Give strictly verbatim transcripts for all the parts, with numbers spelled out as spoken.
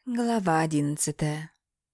Глава одиннадцатая.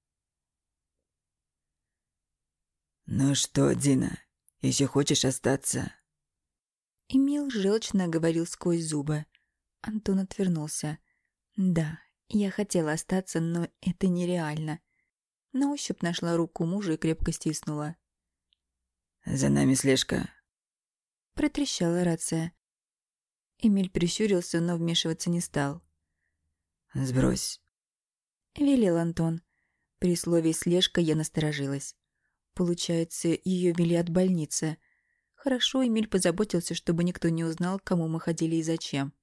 «Ну что, Дина, еще хочешь остаться?» Эмил желчно говорил сквозь зубы. Антон отвернулся. Да, я хотела остаться, но это нереально. На ощупь нашла руку мужа и крепко стиснула. «За нами слежка». Протрещала рация. Эмиль прищурился, но вмешиваться не стал. «Сбрось». Велел Антон. При слове «слежка» я насторожилась. Получается, ее вели от больницы. Хорошо, Эмиль позаботился, чтобы никто не узнал, к кому мы ходили и зачем.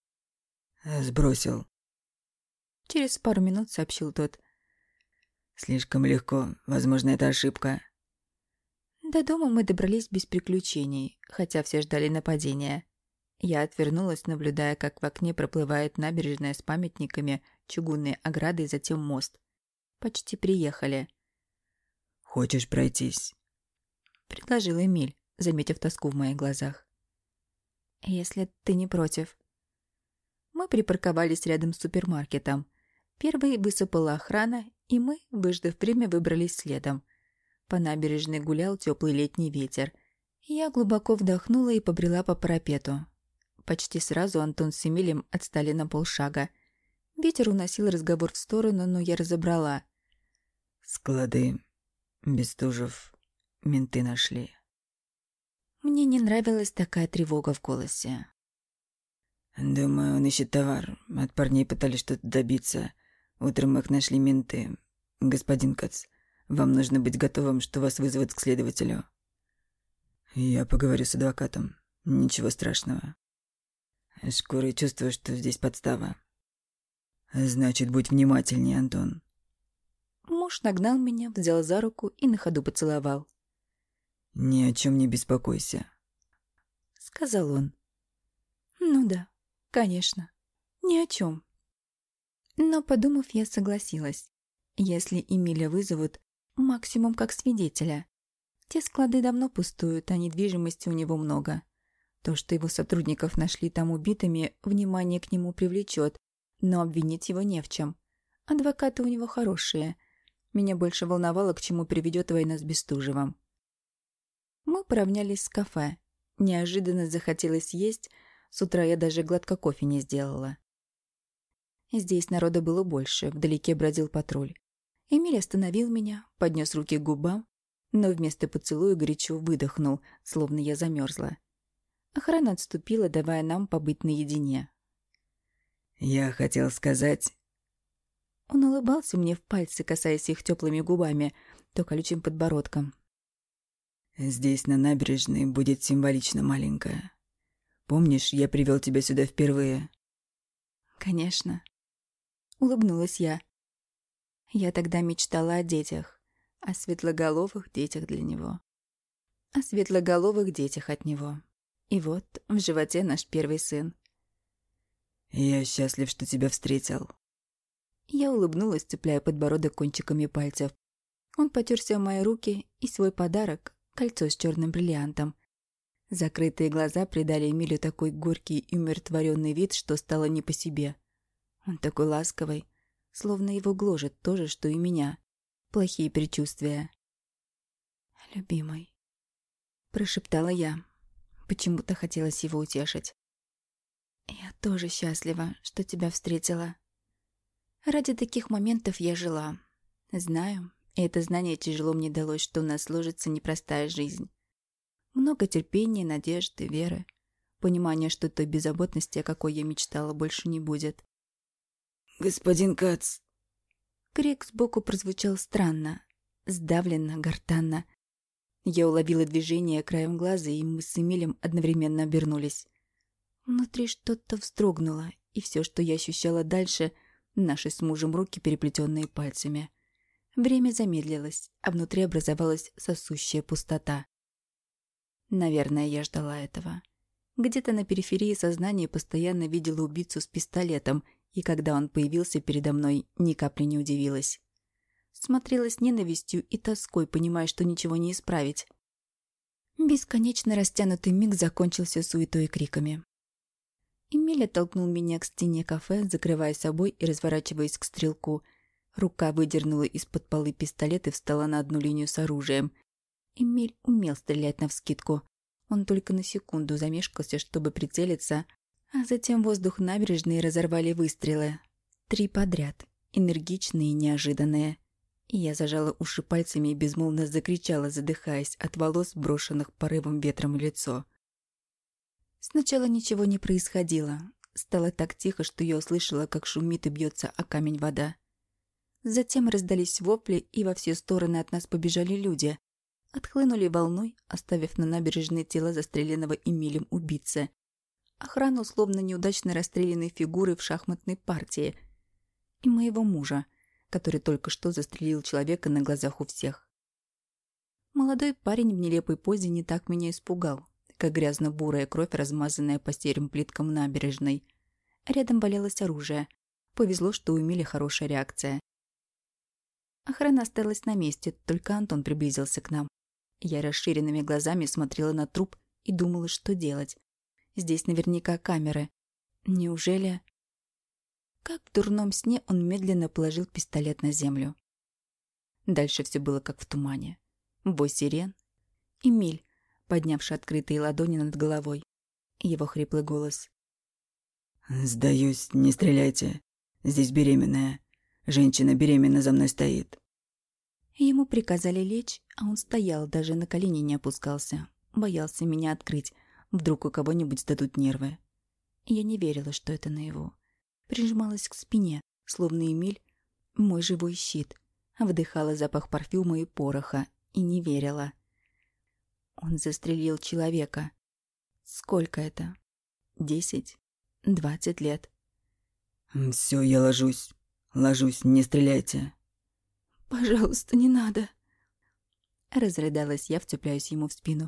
«Сбросил». Через пару минут сообщил тот. «Слишком легко. Возможно, это ошибка». До дома мы добрались без приключений, хотя все ждали нападения. Я отвернулась, наблюдая, как в окне проплывает набережная с памятниками, чугунной оградой и затем мост. Почти приехали. «Хочешь пройтись?» — предложил Эмиль, заметив тоску в моих глазах. «Если ты не против». Мы припарковались рядом с супермаркетом. Первой высыпала охрана, и мы, выждав время, выбрались следом. По набережной гулял теплый летний ветер. Я глубоко вдохнула и побрела по парапету. Почти сразу Антон с Эмилем отстали на полшага. Ветер уносил разговор в сторону, но я разобрала. «Склады. Бестужев. Менты нашли». Мне не нравилась такая тревога в голосе. «Думаю, он ищет товар. От парней пытались что-то добиться. Утром их нашли менты. Господин Кац, вам нужно быть готовым, что вас вызовут к следователю». «Я поговорю с адвокатом. Ничего страшного. Шкурой чувствую, что здесь подстава. Значит, будь внимательнее, Антон». Муж нагнал меня, взял за руку и на ходу поцеловал. «Ни о чем не беспокойся», — сказал он. «Ну да, конечно, ни о чем». Но, подумав, я согласилась. Если Эмиля вызовут, максимум как свидетеля. Те склады давно пустуют, а недвижимости у него много. То, что его сотрудников нашли там убитыми, внимание к нему привлечет, но обвинить его не в чем. Адвокаты у него хорошие. Меня больше волновало, к чему приведет война с Бестужевым. Мы поравнялись с кафе. Неожиданно захотелось есть, с утра я даже глотка кофе не сделала. Здесь народа было больше, вдалеке бродил патруль. Эмиль остановил меня, поднес руки к губам, но вместо поцелуя горячо выдохнул, словно я замерзла. Охрана отступила, давая нам побыть наедине. «Я хотел сказать...» Он улыбался мне в пальцы, касаясь их теплыми губами, то колючим подбородком. «Здесь, на набережной, будет символично маленькая. Помнишь, я привел тебя сюда впервые?» «Конечно». Улыбнулась я. Я тогда мечтала о детях, о светлоголовых детях для него. О светлоголовых детях от него. И вот в животе наш первый сын. «Я счастлив, что тебя встретил». Я улыбнулась, цепляя подбородок кончиками пальцев. Он потерся о мои руки и свой подарок, кольцо с черным бриллиантом. Закрытые глаза придали Эмилю такой горький и умиротворенный вид, что стало не по себе. Он такой ласковый, словно его гложет то же, что и меня. Плохие предчувствия. «Любимый», — прошептала я. Почему-то хотелось его утешить. «Я тоже счастлива, что тебя встретила. Ради таких моментов я жила. Знаю, и это знание тяжело мне далось, что у нас сложится непростая жизнь. Много терпения, надежды, веры. Понимание, что той беззаботности, о какой я мечтала, больше не будет. «Господин Кац!» Крик сбоку прозвучал странно, сдавленно, гортанно. Я уловила движение краем глаза, и мы с Эмилем одновременно обернулись. Внутри что-то вздрогнуло, и все, что я ощущала дальше — наши с мужем руки, переплетенные пальцами. Время замедлилось, а внутри образовалась сосущая пустота. Наверное, я ждала этого. Где-то на периферии сознания постоянно видела убийцу с пистолетом, и когда он появился передо мной, ни капли не удивилась. Смотрела с ненавистью и тоской, понимая, что ничего не исправить. Бесконечно растянутый миг закончился суетой и криками. Эмиль оттолкнул меня к стене кафе, закрывая собой и разворачиваясь к стрелку. Рука выдернула из-под полы пистолет и встала на одну линию с оружием. Эмиль умел стрелять навскидку. Он только на секунду замешкался, чтобы прицелиться, а затем воздух набережной разорвали выстрелы. Три подряд, энергичные и неожиданные. И я зажала уши пальцами и безмолвно закричала, задыхаясь от волос, брошенных порывом ветром в лицо. Сначала ничего не происходило. Стало так тихо, что я услышала, как шумит и бьется о камень вода. Затем раздались вопли, и во все стороны от нас побежали люди. Отхлынули волной, оставив на набережной тело застреленного Эмилем убийцы. Охрану, словно неудачно расстрелянной фигуры в шахматной партии. И моего мужа, который только что застрелил человека на глазах у всех. Молодой парень в нелепой позе не так меня испугал, как грязно-бурая кровь, размазанная по серым плиткам набережной. Рядом валялось оружие. Повезло, что у Эмиля хорошая реакция. Охрана осталась на месте, только Антон приблизился к нам. Я расширенными глазами смотрела на труп и думала, что делать. Здесь наверняка камеры. Неужели... Как в дурном сне он медленно положил пистолет на землю. Дальше все было как в тумане. Бой сирен. Эмиль, поднявший открытые ладони над головой. Его хриплый голос. «Сдаюсь, не стреляйте. Здесь беременная. Женщина беременна за мной стоит». Ему приказали лечь, а он стоял, даже на колени не опускался. Боялся меня открыть. Вдруг у кого-нибудь сдадут нервы. Я не верила, что это наяву. Прижималась к спине, словно Эмиль — мой живой щит. Вдыхала запах парфюма и пороха и не верила. Он застрелил человека. Сколько это? Десять? Двадцать лет? «Все, я ложусь. Ложусь, не стреляйте». «Пожалуйста, не надо!» Разрыдалась я, вцепляюсь ему в спину.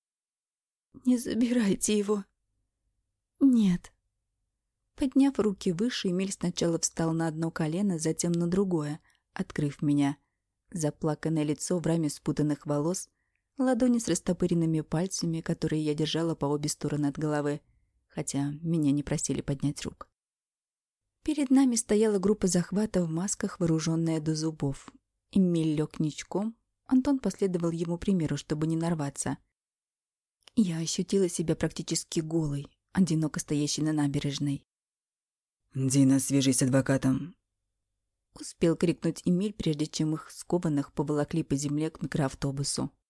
«Не забирайте его!» «Нет!» Подняв руки выше, Эмиль сначала встал на одно колено, затем на другое, открыв меня. Заплаканное лицо в раме спутанных волос, ладони с растопыренными пальцами, которые я держала по обе стороны от головы, хотя меня не просили поднять рук. Перед нами стояла группа захвата в масках, вооруженная до зубов. Эмиль лег ничком, Антон последовал ему примеру, чтобы не нарваться. Я ощутила себя практически голой, одиноко стоящей на набережной. «Дина, свяжись с адвокатом». Успел крикнуть Эмиль, прежде чем их скованных поволокли по земле к микроавтобусу.